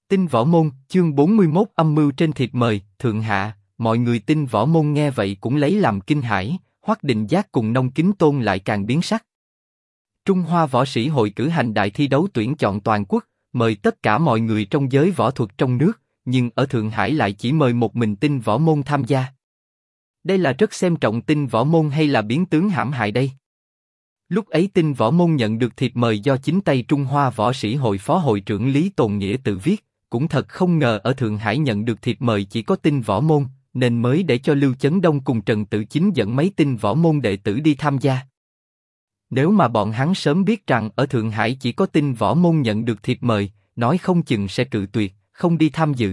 Tinh Võ Môn, chương 41 âm mưu trên thiệp mời, thượng hạ, mọi người Tinh Võ Môn nghe vậy cũng lấy làm kinh hãi, Hoắc Định Giác cùng Nông Kính Tôn lại càng biến sắc. Trung Hoa Võ Sĩ Hội cử hành đại thi đấu tuyển chọn toàn quốc, mời tất cả mọi người trong giới võ thuật trong nước, nhưng ở Thượng Hải lại chỉ mời một mình Tinh Võ Môn tham gia. Đây là rất xem trọng Tinh Võ Môn hay là biến tướng hãm hại đây? Lúc ấy Tinh Võ Môn nhận được thiệp mời do chính tay Trung Hoa Võ Sĩ Hội Phó Hội trưởng Lý Tồn Nghĩa tự viết, cũng thật không ngờ ở Thượng Hải nhận được thiệp mời chỉ có Tinh Võ Môn, nên mới để cho Lưu Chấn Đông cùng Trần Tự Chính dẫn mấy Tinh Võ Môn đệ tử đi tham gia. Nếu mà bọn hắn sớm biết rằng ở Thượng Hải chỉ có Tinh Võ Môn nhận được thiệp mời, nói không chừng sẽ cự tuyệt, không đi tham dự.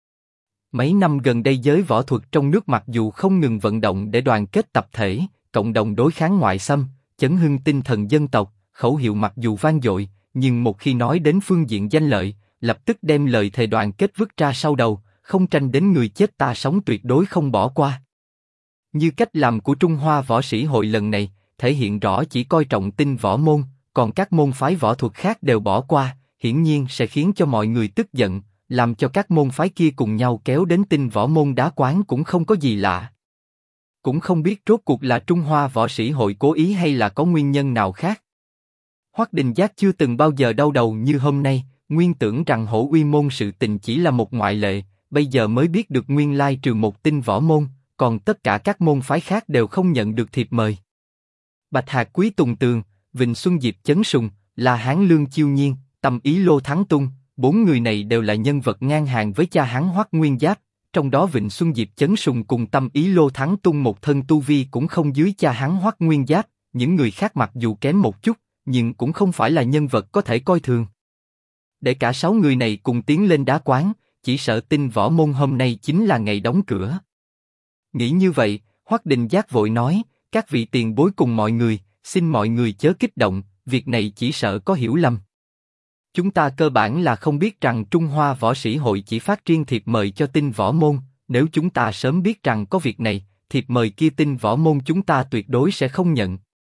Mấy năm gần đây giới võ thuật trong nước mặc dù không ngừng vận động để đoàn kết tập thể, cộng đồng đối kháng ngoại xâm, chấn hưng tinh thần dân tộc, khẩu hiệu mặc dù vang dội, nhưng một khi nói đến phương diện danh lợi, lập tức đem lời thề đoàn kết vứt ra sau đầu, không tranh đến người chết ta sống tuyệt đối không bỏ qua. Như cách làm của Trung Hoa Võ Sĩ Hội lần này, thể hiện rõ chỉ coi trọng Tinh Võ Môn, còn các môn phái võ thuật khác đều bỏ qua, hiển nhiên sẽ khiến cho mọi người tức giận, làm cho các môn phái kia cùng nhau kéo đến Tinh Võ Môn đá quán cũng không có gì lạ. Cũng không biết rốt cuộc là Trung Hoa Võ Sĩ Hội cố ý hay là có nguyên nhân nào khác. Hoắc Định Giác chưa từng bao giờ đau đầu như hôm nay, nguyên tưởng rằng Hổ Uy Môn sự tình chỉ là một ngoại lệ, bây giờ mới biết được nguyên lai trừ một Tinh Võ Môn, còn tất cả các môn phái khác đều không nhận được thiệp mời. Bạch Hạc Quý Tùng Tường, Vịnh Xuân Diệp Chấn Sùng, La Hán Lương Chiêu Nhiên, Tâm Ý Lô Thắng Tung, bốn người này đều là nhân vật ngang hàng với cha hắn Hoắc Nguyên Giáp, trong đó Vịnh Xuân Diệp Chấn Sùng cùng Tâm Ý Lô Thắng Tung một thân tu vi cũng không dưới cha hắn Hoắc Nguyên Giáp, những người khác mặc dù kém một chút, nhưng cũng không phải là nhân vật có thể coi thường. Để cả 6 người này cùng tiến lên đá quán, chỉ sợ Tinh Võ Môn hôm nay chính là ngày đóng cửa. Nghĩ như vậy, Hoắc Định Giác vội nói, các vị tiền bối cùng mọi người, xin mọi người chớ kích động, việc này chỉ sợ có hiểu lầm. Chúng ta cơ bản là không biết rằng Trung Hoa Võ Sĩ Hội chỉ phát riêng thiệp mời cho Tinh Võ Môn, nếu chúng ta sớm biết rằng có việc này, thiệp mời kia Tinh Võ Môn chúng ta tuyệt đối sẽ không nhận.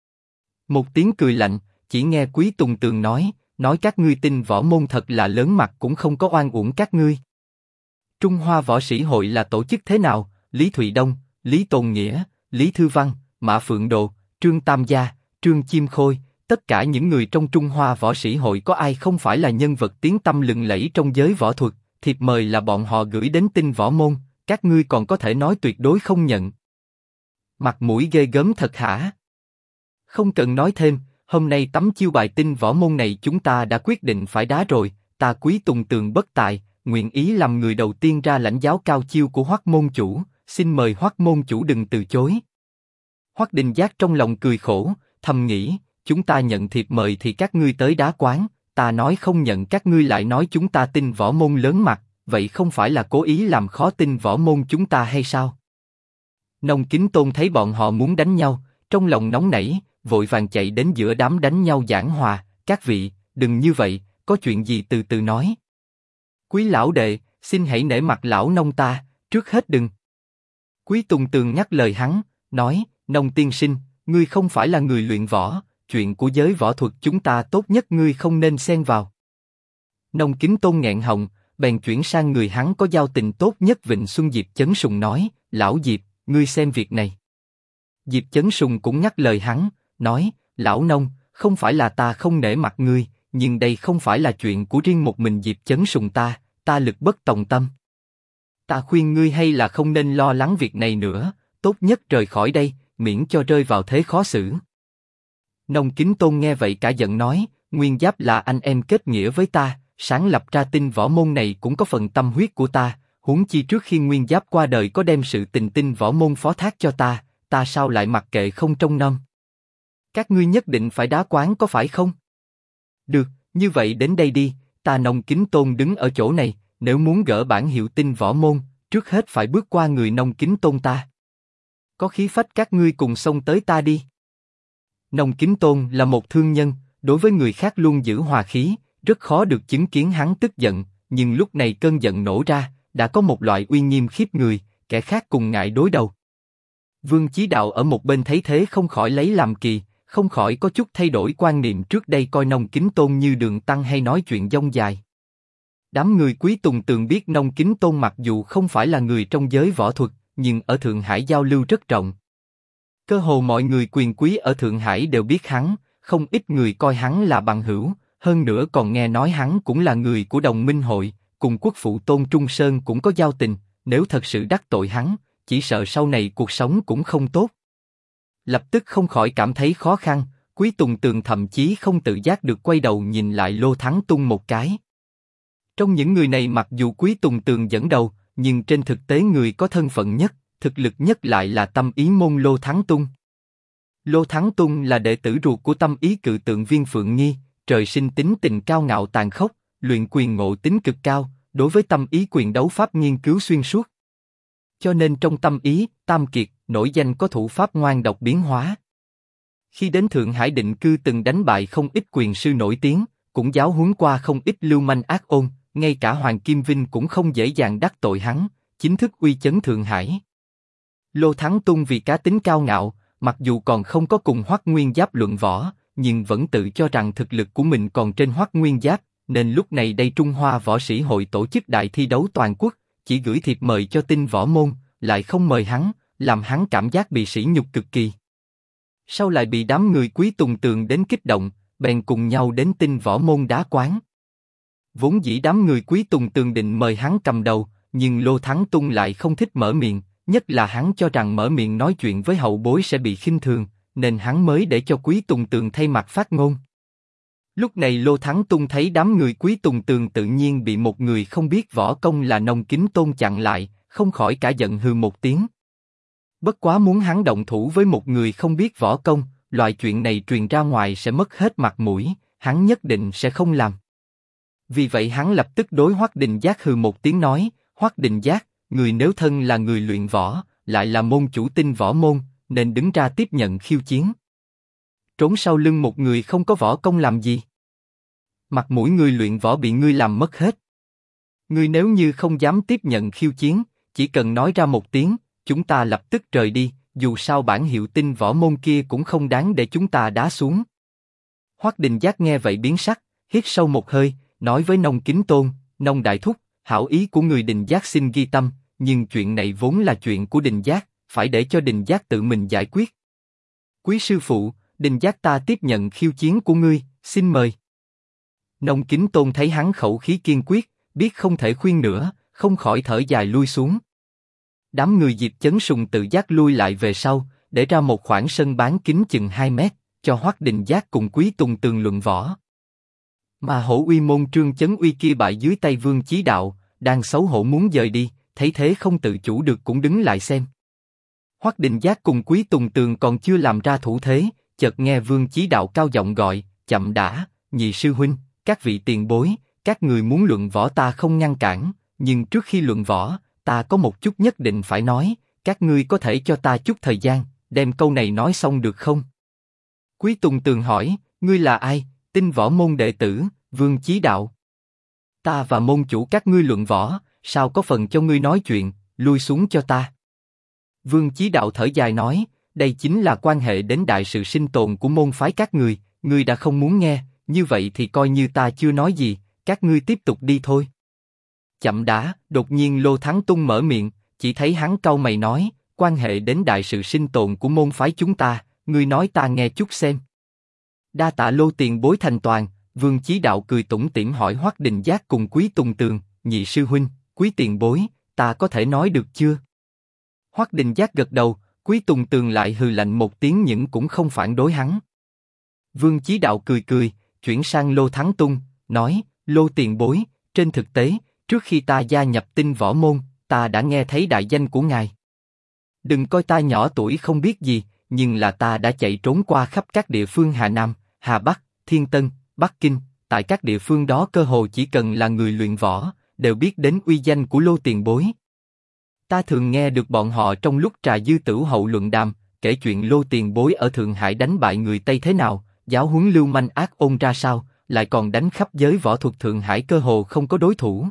Một tiếng cười lạnh, chỉ nghe Quý Tùng Tường nói các ngươi Tinh Võ Môn thật là lớn mặt cũng không có oan uổng các ngươi. Trung Hoa Võ Sĩ Hội là tổ chức thế nào? Lý Thụy Đông, Lý Tồn Nghĩa, Lý Thư Văn, Mã Phượng Đồ, Trương Tam Gia, Trương Chim Khôi, tất cả những người trong Trung Hoa Võ Sĩ Hội có ai không phải là nhân vật tiếng tăm lừng lẫy trong giới võ thuật? Thiệp mời là bọn họ gửi đến Tinh Võ Môn, các ngươi còn có thể nói tuyệt đối không nhận? Mặt mũi ghê gớm thật hả? Không cần nói thêm, hôm nay tấm chiêu bài Tinh Võ Môn này chúng ta đã quyết định phải đá rồi. Ta Quý Tùng Tường bất tài, nguyện ý làm người đầu tiên ra lãnh giáo cao chiêu của Hoắc môn chủ, xin mời Hoắc môn chủ đừng từ chối. Hoắc Định Giác trong lòng cười khổ, thầm nghĩ, chúng ta nhận thiệp mời thì các ngươi tới đá quán, ta nói không nhận các ngươi lại nói chúng ta Tinh Võ Môn lớn mặt, vậy không phải là cố ý làm khó Tinh Võ Môn chúng ta hay sao? Nông Kính Tôn thấy bọn họ muốn đánh nhau, trong lòng nóng nảy, vội vàng chạy đến giữa đám đánh nhau giảng hòa, các vị, đừng như vậy, có chuyện gì từ từ nói. Quý lão đệ, xin hãy nể mặt lão nông ta, trước hết đừng. Quý Tùng Tường nhắc lời hắn, nói, Nông tiên sinh, ngươi không phải là người luyện võ, chuyện của giới võ thuật chúng ta tốt nhất ngươi không nên xen vào. Nông Kính Tôn nghẹn họng, bèn chuyển sang người hắn có giao tình tốt nhất Vịnh Xuân Diệp Chấn Sùng nói, lão Diệp, ngươi xem việc này. Diệp Chấn Sùng cũng nhắc lời hắn, nói, lão nông, không phải là ta không nể mặt ngươi, nhưng đây không phải là chuyện của riêng một mình Diệp Chấn Sùng ta lực bất tòng tâm. Ta khuyên ngươi hay là không nên lo lắng việc này nữa, tốt nhất rời khỏi đây, miễn cho rơi vào thế khó xử. Nông Kính Tôn nghe vậy cả giận nói, Nguyên Giáp là anh em kết nghĩa với ta, sáng lập ra Tinh Võ Môn này cũng có phần tâm huyết của ta, huống chi trước khi Nguyên Giáp qua đời có đem sự tình Tinh Võ Môn phó thác cho ta sao lại mặc kệ không trông nom? Các ngươi nhất định phải đá quán có phải không? Được, như vậy đến đây đi, ta Nông Kính Tôn đứng ở chỗ này, nếu muốn gỡ bản hiệu Tinh Võ Môn, trước hết phải bước qua người Nông Kính Tôn ta. Có khí phách các ngươi cùng xông tới ta đi. Nông Kính Tôn là một thương nhân, đối với người khác luôn giữ hòa khí, rất khó được chứng kiến hắn tức giận, nhưng lúc này cơn giận nổ ra, đã có một loại uy nghiêm khiếp người, kẻ khác cùng ngại đối đầu. Vương Chí Đạo ở một bên thấy thế không khỏi lấy làm kỳ, không khỏi có chút thay đổi quan niệm trước đây coi Nông Kính Tôn như đường tăng hay nói chuyện dông dài. Đám người Quý Tùng Tường biết Nông Kính Tôn mặc dù không phải là người trong giới võ thuật, nhưng ở Thượng Hải giao lưu rất rộng. Cơ hồ mọi người quyền quý ở Thượng Hải đều biết hắn, không ít người coi hắn là bằng hữu, hơn nữa còn nghe nói hắn cũng là người của Đồng Minh Hội, cùng quốc phụ Tôn Trung Sơn cũng có giao tình, nếu thật sự đắc tội hắn, chỉ sợ sau này cuộc sống cũng không tốt. Lập tức không khỏi cảm thấy khó khăn, Quý Tùng Tường thậm chí không tự giác được quay đầu nhìn lại Lô Thắng Tung một cái. Trong những người này mặc dù Quý Tùng Tường dẫn đầu, nhưng trên thực tế người có thân phận nhất, thực lực nhất lại là Tâm Ý môn Lô Thắng Tung. Lô Thắng Tung là đệ tử ruột của Tâm Ý cự tượng Viên Phượng Nghi, trời sinh tính tình cao ngạo tàn khốc, luyện quyền ngộ tính cực cao, đối với Tâm Ý quyền đấu pháp nghiên cứu xuyên suốt. Cho nên trong Tâm Ý, Tam Kiệt, nổi danh có thủ pháp ngoan độc biến hóa. Khi đến Thượng Hải định cư từng đánh bại không ít quyền sư nổi tiếng, cũng giáo huấn qua không ít lưu manh ác ôn, ngay cả Hoàng Kim Vinh cũng không dễ dàng đắc tội hắn, chính thức uy chấn Thượng Hải. Lô Thắng Tung vì cá tính cao ngạo, mặc dù còn không có cùng Hoắc Nguyên Giáp luận võ, nhưng vẫn tự cho rằng thực lực của mình còn trên Hoắc Nguyên Giáp, nên lúc này đây Trung Hoa Võ Sĩ Hội tổ chức đại thi đấu toàn quốc, chỉ gửi thiệp mời cho Tinh Võ Môn, lại không mời hắn, làm hắn cảm giác bị sỉ nhục cực kỳ. Sau lại bị đám người Quý Tùng Tường đến kích động, bèn cùng nhau đến Tinh Võ Môn đá quán. Vốn dĩ đám người Quý Tùng Tường định mời hắn cầm đầu, nhưng Lô Thắng Tung lại không thích mở miệng, nhất là hắn cho rằng mở miệng nói chuyện với hậu bối sẽ bị khinh thường, nên hắn mới để cho Quý Tùng Tường thay mặt phát ngôn. Lúc này Lô Thắng Tung thấy đám người Quý Tùng Tường tự nhiên bị một người không biết võ công là Nông Kính Tôn chặn lại, không khỏi cả giận hừ một tiếng. Bất quá muốn hắn động thủ với một người không biết võ công, loại chuyện này truyền ra ngoài sẽ mất hết mặt mũi, hắn nhất định sẽ không làm. Vì vậy hắn lập tức đối Hoắc Đình Giác hừ một tiếng nói, Hoắc Đình Giác, người nếu thân là người luyện võ, lại là môn chủ Tinh Võ Môn, nên đứng ra tiếp nhận khiêu chiến. Trốn sau lưng một người không có võ công làm gì? Mặt mũi người luyện võ bị ngươi làm mất hết. Ngươi nếu như không dám tiếp nhận khiêu chiến, chỉ cần nói ra một tiếng, chúng ta lập tức rời đi, dù sao bản hiệu Tinh Võ Môn kia cũng không đáng để chúng ta đá xuống. Hoắc Đình Giác nghe vậy biến sắc, hít sâu một hơi, nói với Nông Kính Tôn, Nông Đại Thúc, hảo ý của người Đình Giác xin ghi tâm, nhưng chuyện này vốn là chuyện của Đình Giác, phải để cho Đình Giác tự mình giải quyết. Quý sư phụ, Đình Giác ta tiếp nhận khiêu chiến của ngươi, xin mời. Nông Kính Tôn thấy hắn khẩu khí kiên quyết, biết không thể khuyên nữa, không khỏi thở dài lui xuống. Đám người Diệp Chấn Sùng tự giác lui lại về sau, để ra một khoảng sân bán kính chừng 2 mét, cho Hoắc Đình Giác cùng Quý Tùng Tường luận võ. Mà Hổ Uy môn Trương Chấn Uy kia bại dưới tay Vương Chí Đạo, đang xấu hổ muốn dời đi, thấy thế không tự chủ được cũng đứng lại xem. Hoắc Đình Giác cùng Quý Tùng Tường còn chưa làm ra thủ thế, chợt nghe Vương Chí Đạo cao giọng gọi, chậm đã, nhị sư huynh, các vị tiền bối, các người muốn luận võ ta không ngăn cản, nhưng trước khi luận võ, ta có một chút nhất định phải nói, các ngươi có thể cho ta chút thời gian, đem câu này nói xong được không? Quý Tùng Tường hỏi, ngươi là ai? Tinh Võ Môn đệ tử, Vương Chí Đạo. Ta và môn chủ các ngươi luận võ, sao có phần cho ngươi nói chuyện, lui xuống cho ta. Vương Chí Đạo thở dài nói, đây chính là quan hệ đến đại sự sinh tồn của môn phái các ngươi đã không muốn nghe, như vậy thì coi như ta chưa nói gì, các ngươi tiếp tục đi thôi. Chậm đã, đột nhiên Lô Thắng Tung mở miệng, chỉ thấy hắn cau mày nói, quan hệ đến đại sự sinh tồn của môn phái chúng ta, ngươi nói ta nghe chút xem. Đa tạ Lô tiền bối thành toàn. Vương Chí Đạo cười tủm tỉm hỏi Hoắc Đình Giác cùng Quý Tùng Tường, nhị sư huynh, Quý tiền bối, ta có thể nói được chưa? Hoắc Đình Giác gật đầu, Quý Tùng Tường lại hừ lạnh một tiếng nhưng cũng không phản đối hắn. Vương Chí Đạo cười cười, chuyển sang Lô Thắng Tung, nói, Lô tiền bối, trên thực tế, trước khi ta gia nhập Tinh Võ Môn, ta đã nghe thấy đại danh của ngài. Đừng coi ta nhỏ tuổi không biết gì, nhưng là ta đã chạy trốn qua khắp các địa phương Hà Nam, Hà Bắc, Thiên Tân, Bắc Kinh, tại các địa phương đó cơ hồ chỉ cần là người luyện võ, đều biết đến uy danh của Lô tiền bối. Ta thường nghe được bọn họ trong lúc trà dư tửu hậu luận đàm, kể chuyện Lô tiền bối ở Thượng Hải đánh bại người Tây thế nào, giáo huấn lưu manh ác ôn ra sao, lại còn đánh khắp giới võ thuật Thượng Hải cơ hồ không có đối thủ.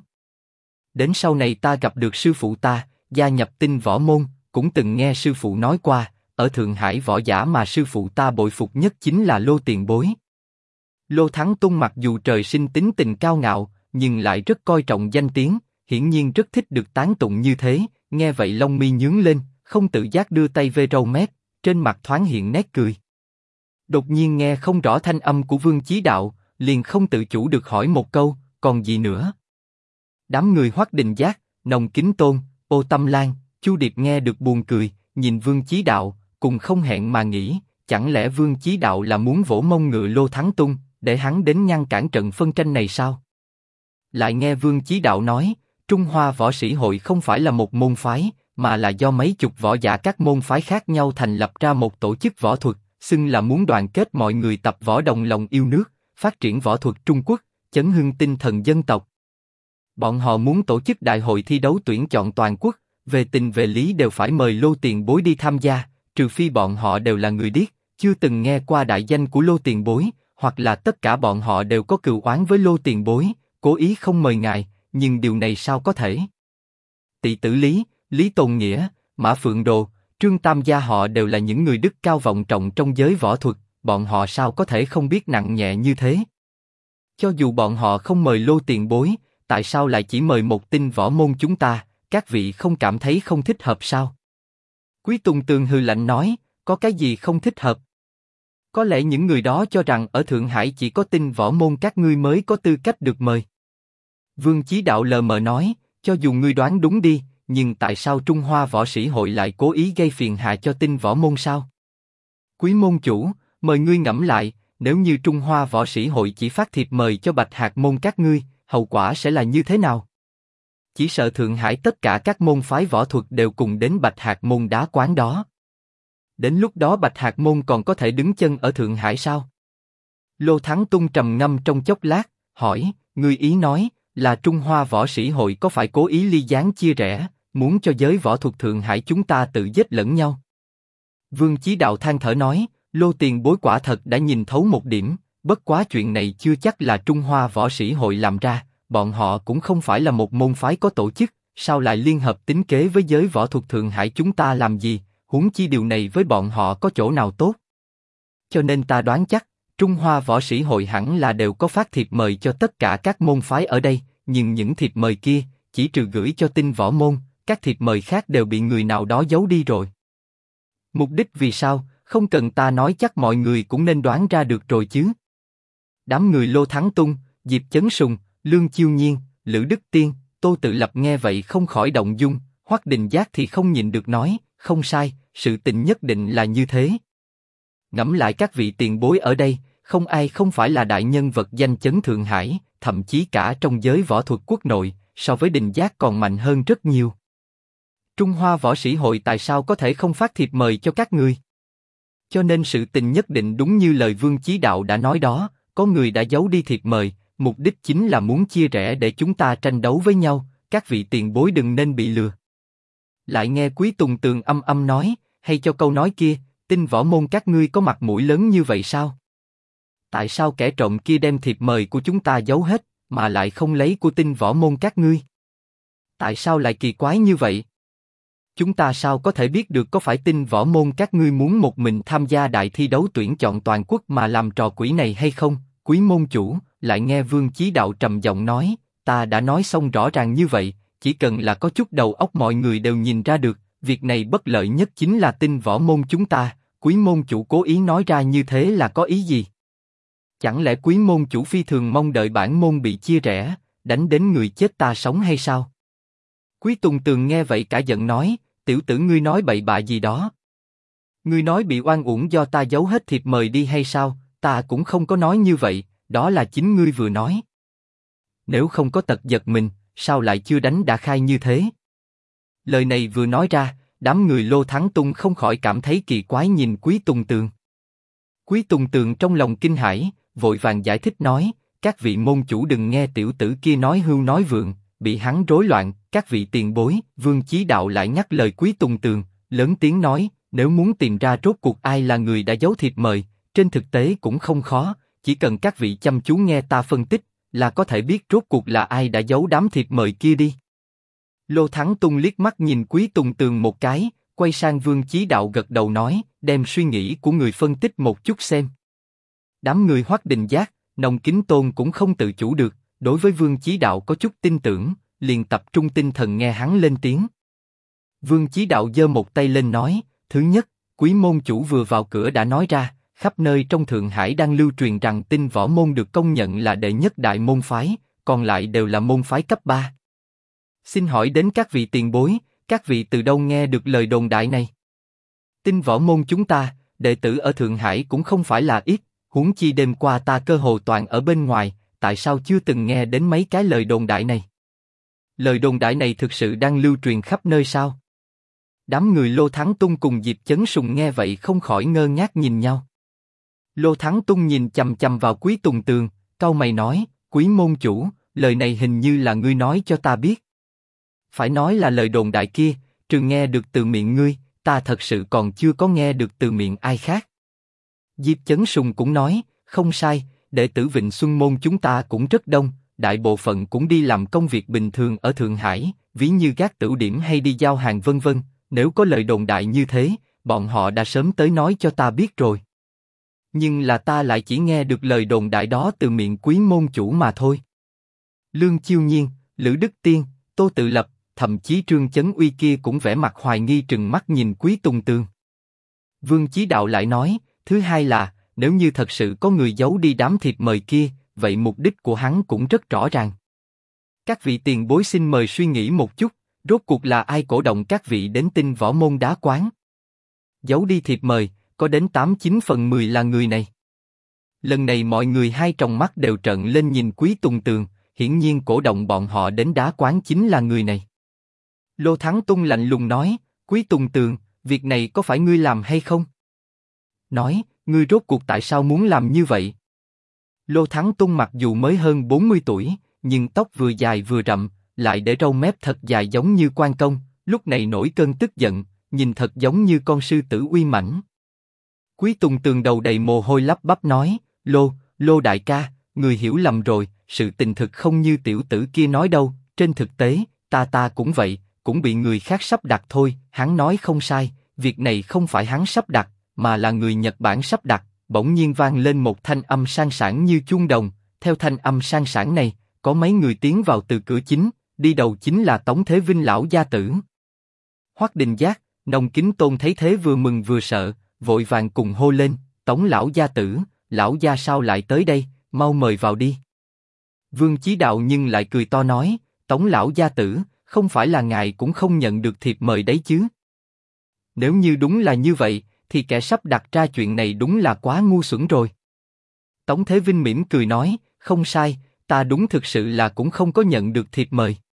Đến sau này ta gặp được sư phụ ta, gia nhập Tinh Võ Môn, cũng từng nghe sư phụ nói qua, ở Thượng Hải võ giả mà sư phụ ta bội phục nhất chính là Lô tiền bối. Lô Thắng Tung mặc dù trời sinh tính tình cao ngạo, nhưng lại rất coi trọng danh tiếng, hiển nhiên rất thích được tán tụng như thế. Nghe vậy lông mi nhướng lên, không tự giác đưa tay về râu mép, trên mặt thoáng hiện nét cười. Đột nhiên nghe không rõ thanh âm của Vương Chí Đạo, liền không tự chủ được hỏi một câu, còn gì nữa? Đám người Hoắc Đình Giác, Nồng Kính Tôn, Ô Tâm Lan, Chu Điệp nghe được buồn cười, nhìn Vương Chí Đạo, cùng không hẹn mà nghĩ, chẳng lẽ Vương Chí Đạo là muốn vỗ mông ngựa Lô Thắng Tung, để hắn đến ngăn cản trận phân tranh này sao? Lại nghe Vương Chí Đạo nói, Trung Hoa Võ Sĩ Hội không phải là một môn phái, mà là do mấy chục võ giả các môn phái khác nhau thành lập ra một tổ chức võ thuật, xưng là muốn đoàn kết mọi người tập võ đồng lòng yêu nước, phát triển võ thuật Trung Quốc, chấn hưng tinh thần dân tộc. Bọn họ muốn tổ chức đại hội thi đấu tuyển chọn toàn quốc, về tình về lý đều phải mời Lô Tiền Bối đi tham gia, trừ phi bọn họ đều là người điếc, chưa từng nghe qua đại danh của Lô Tiền Bối, hoặc là tất cả bọn họ đều có cừu oán với Lô Tiền Bối, cố ý không mời ngài, nhưng điều này sao có thể? Tỷ tử Lý, Lý Tồn Nghĩa, Mã Phượng Đồ, Trương Tam gia họ đều là những người đức cao vọng trọng trong giới võ thuật, bọn họ sao có thể không biết nặng nhẹ như thế? Cho dù bọn họ không mời Lô Tiền Bối, tại sao lại chỉ mời một tinh võ môn chúng ta? Các vị không cảm thấy không thích hợp sao? Quý Tùng Tường hừ lạnh nói, có cái gì không thích hợp? Có lẽ những người đó cho rằng ở Thượng Hải chỉ có tinh võ môn các ngươi mới có tư cách được mời. Vương Chí Đạo lờ mờ nói, cho dù ngươi đoán đúng đi, nhưng tại sao Trung Hoa Võ Sĩ Hội lại cố ý gây phiền hà cho tinh võ môn sao? Quý môn chủ, mời ngươi ngẫm lại, nếu như Trung Hoa Võ Sĩ Hội chỉ phát thiệp mời cho Bạch Hạc môn các ngươi, hậu quả sẽ là như thế nào? Chỉ sợ Thượng Hải tất cả các môn phái võ thuật đều cùng đến Bạch Hạc môn đá quán đó. Đến lúc đó Bạch Hạc môn còn có thể đứng chân ở Thượng Hải sao? Lô Thắng Tung trầm ngâm trong chốc lát, hỏi, ngươi ý nói là Trung Hoa Võ Sĩ Hội có phải cố ý ly gián chia rẽ, muốn cho giới võ thuật Thượng Hải chúng ta tự giết lẫn nhau? Vương Chí Đạo than thở nói, Lô Tiền Bối quả thật đã nhìn thấu một điểm, bất quá chuyện này chưa chắc là Trung Hoa Võ Sĩ Hội làm ra, bọn họ cũng không phải là một môn phái có tổ chức, sao lại liên hợp tính kế với giới võ thuật Thượng Hải chúng ta làm gì? Huống chi điều này với bọn họ có chỗ nào tốt? Cho nên ta đoán chắc, Trung Hoa Võ Sĩ Hội hẳn là đều có phát thiệp mời cho tất cả các môn phái ở đây, nhưng những thiệp mời kia, chỉ trừ gửi cho tinh võ môn, các thiệp mời khác đều bị người nào đó giấu đi rồi. Mục đích vì sao, không cần ta nói chắc mọi người cũng nên đoán ra được rồi chứ. Đám người Lô Thắng Tung, Diệp Chấn Sùng, Lương Chiêu Nhiên, Lữ Đức Tiên, Tô Tự Lập nghe vậy không khỏi động dung, Hoắc Đình Giác thì không nhịn được nói, không sai, sự tình nhất định là như thế. Ngẫm lại các vị tiền bối ở đây, không ai không phải là đại nhân vật danh chấn Thượng Hải, thậm chí cả trong giới võ thuật quốc nội, so với Đình Giác còn mạnh hơn rất nhiều. Trung Hoa Võ Sĩ Hội tại sao có thể không phát thiệp mời cho các người? Cho nên sự tình nhất định đúng như lời Vương Chí Đạo đã nói đó, có người đã giấu đi thiệp mời, mục đích chính là muốn chia rẽ để chúng ta tranh đấu với nhau, các vị tiền bối đừng nên bị lừa. Lại nghe Quý Tùng Tường âm âm nói, hay cho câu nói kia, tinh võ môn các ngươi có mặt mũi lớn như vậy sao? Tại sao kẻ trộm kia đem thiệp mời của chúng ta giấu hết, mà lại không lấy của tinh võ môn các ngươi? Tại sao lại kỳ quái như vậy? Chúng ta sao có thể biết được có phải tinh võ môn các ngươi muốn một mình tham gia đại thi đấu tuyển chọn toàn quốc mà làm trò quỷ này hay không? Quý môn chủ, lại nghe Vương Chí Đạo trầm giọng nói, ta đã nói xong rõ ràng như vậy, chỉ cần là có chút đầu óc mọi người đều nhìn ra được, việc này bất lợi nhất chính là tinh võ môn chúng ta. Quý môn chủ cố ý nói ra như thế là có ý gì? Chẳng lẽ quý môn chủ phi thường mong đợi bản môn bị chia rẽ, đánh đến người chết ta sống hay sao? Quý Tùng Tường nghe vậy cả giận nói, tiểu tử ngươi nói bậy bạ gì đó? Ngươi nói bị oan uổng do ta giấu hết thiệp mời đi hay sao? Ta cũng không có nói như vậy, đó là chính ngươi vừa nói. Nếu không có tật giật mình, sao lại chưa đánh đã khai như thế? Lời này vừa nói ra, đám người Lô Thắng Tung không khỏi cảm thấy kỳ quái nhìn Quý Tùng Tường. Quý Tùng Tường trong lòng kinh hãi, vội vàng giải thích nói, các vị môn chủ đừng nghe tiểu tử kia nói hưu nói vượng, bị hắn rối loạn. Các vị tiền bối, Vương Chí Đạo lại nhắc lời Quý Tùng Tường, lớn tiếng nói, nếu muốn tìm ra rốt cuộc ai là người đã giấu thiệp mời, trên thực tế cũng không khó, chỉ cần các vị chăm chú nghe ta phân tích, là có thể biết rốt cuộc là ai đã giấu đám thiệp mời kia đi. Lô Thắng Tung liếc mắt nhìn Quý Tùng Tường một cái, quay sang Vương Chí Đạo gật đầu nói, đem suy nghĩ của người phân tích một chút xem. Đám người Hoắc Đình Giác, Nồng Kính Tôn cũng không tự chủ được, đối với Vương Chí Đạo có chút tin tưởng, liền tập trung tinh thần nghe hắn lên tiếng. Vương Chí Đạo giơ một tay lên nói, thứ nhất, Quý môn chủ vừa vào cửa đã nói ra, khắp nơi trong Thượng Hải đang lưu truyền rằng Tinh Võ Môn được công nhận là đệ nhất đại môn phái, còn lại đều là môn phái cấp 3. Xin hỏi đến các vị tiền bối, các vị từ đâu nghe được lời đồn đại này? Tinh Võ Môn chúng ta, đệ tử ở Thượng Hải cũng không phải là ít, huống chi đêm qua ta cơ hồ toàn ở bên ngoài, tại sao chưa từng nghe đến mấy cái lời đồn đại này? Lời đồn đại này thực sự đang lưu truyền khắp nơi sao? Đám người Lô Thắng Tung cùng Diệp Chấn Sùng nghe vậy không khỏi ngơ ngác nhìn nhau. Lô Thắng Tung nhìn chằm chằm vào Quý Tùng Tường, cau mày nói, Quý môn chủ, lời này hình như là ngươi nói cho ta biết. Phải nói là lời đồn đại kia, trừ nghe được từ miệng ngươi, ta thật sự còn chưa có nghe được từ miệng ai khác. Diệp Chấn Sùng cũng nói, không sai, đệ tử Vịnh Xuân Môn chúng ta cũng rất đông, đại bộ phận cũng đi làm công việc bình thường ở Thượng Hải, ví như gác tửu điểm hay đi giao hàng vân vân. Nếu có lời đồn đại như thế, bọn họ đã sớm tới nói cho ta biết rồi. Nhưng là ta lại chỉ nghe được lời đồn đại đó từ miệng Quý môn chủ mà thôi. Lương Chiêu Nhiên, Lữ Đức Tiên, Tô Tự Lập, thậm chí Trương Chấn Uy kia cũng vẻ mặt hoài nghi trừng mắt nhìn Quý Tùng Tường. Vương Chí Đạo lại nói, thứ hai là, nếu như thật sự có người giấu đi đám thiệp mời kia, vậy mục đích của hắn cũng rất rõ ràng. Các vị tiền bối xin mời suy nghĩ một chút, rốt cuộc là ai cổ động các vị đến Tinh Võ Môn đá quán? Giấu đi thiệp mời, có đến 89/10 là người này. Lần này mọi người hai tròng mắt đều trợn lên nhìn Quý Tùng Tường, hiển nhiên cổ động bọn họ đến đá quán chính là người này. Lô Thắng Tung lạnh lùng nói, Quý Tùng Tường, việc này có phải ngươi làm hay không? Nói, ngươi rốt cuộc tại sao muốn làm như vậy? Lô Thắng Tung mặc dù mới hơn 40 tuổi, nhưng tóc vừa dài vừa rậm, lại để râu mép thật dài giống như Quan Công, lúc này nổi cơn tức giận, nhìn thật giống như con sư tử uy mãnh. Quý Tùng Tường đầu đầy mồ hôi lắp bắp nói, Lô đại ca, người hiểu lầm rồi, sự tình thực không như tiểu tử kia nói đâu, trên thực tế, ta cũng vậy, cũng bị người khác sắp đặt thôi. Hắn nói không sai, việc này không phải hắn sắp đặt, mà là người Nhật Bản sắp đặt. Bỗng nhiên vang lên một thanh âm sang sảng như chuông đồng, theo thanh âm sang sảng này, có mấy người tiến vào từ cửa chính, đi đầu chính là Tống Thế Vinh lão gia tử. Hoắc Đình Giác, Nông Kính Tôn thấy thế vừa mừng vừa sợ, vội vàng cùng hô lên, Tống lão gia tử, lão gia sao lại tới đây, mau mời vào đi. Vương Chí Đạo nhưng lại cười to nói, Tống lão gia tử, không phải là ngài cũng không nhận được thiệp mời đấy chứ? Nếu như đúng là như vậy, thì kẻ sắp đặt ra chuyện này đúng là quá ngu xuẩn rồi. Tống Thế Vinh mỉm cười nói, không sai, ta đúng thực sự là cũng không có nhận được thiệp mời.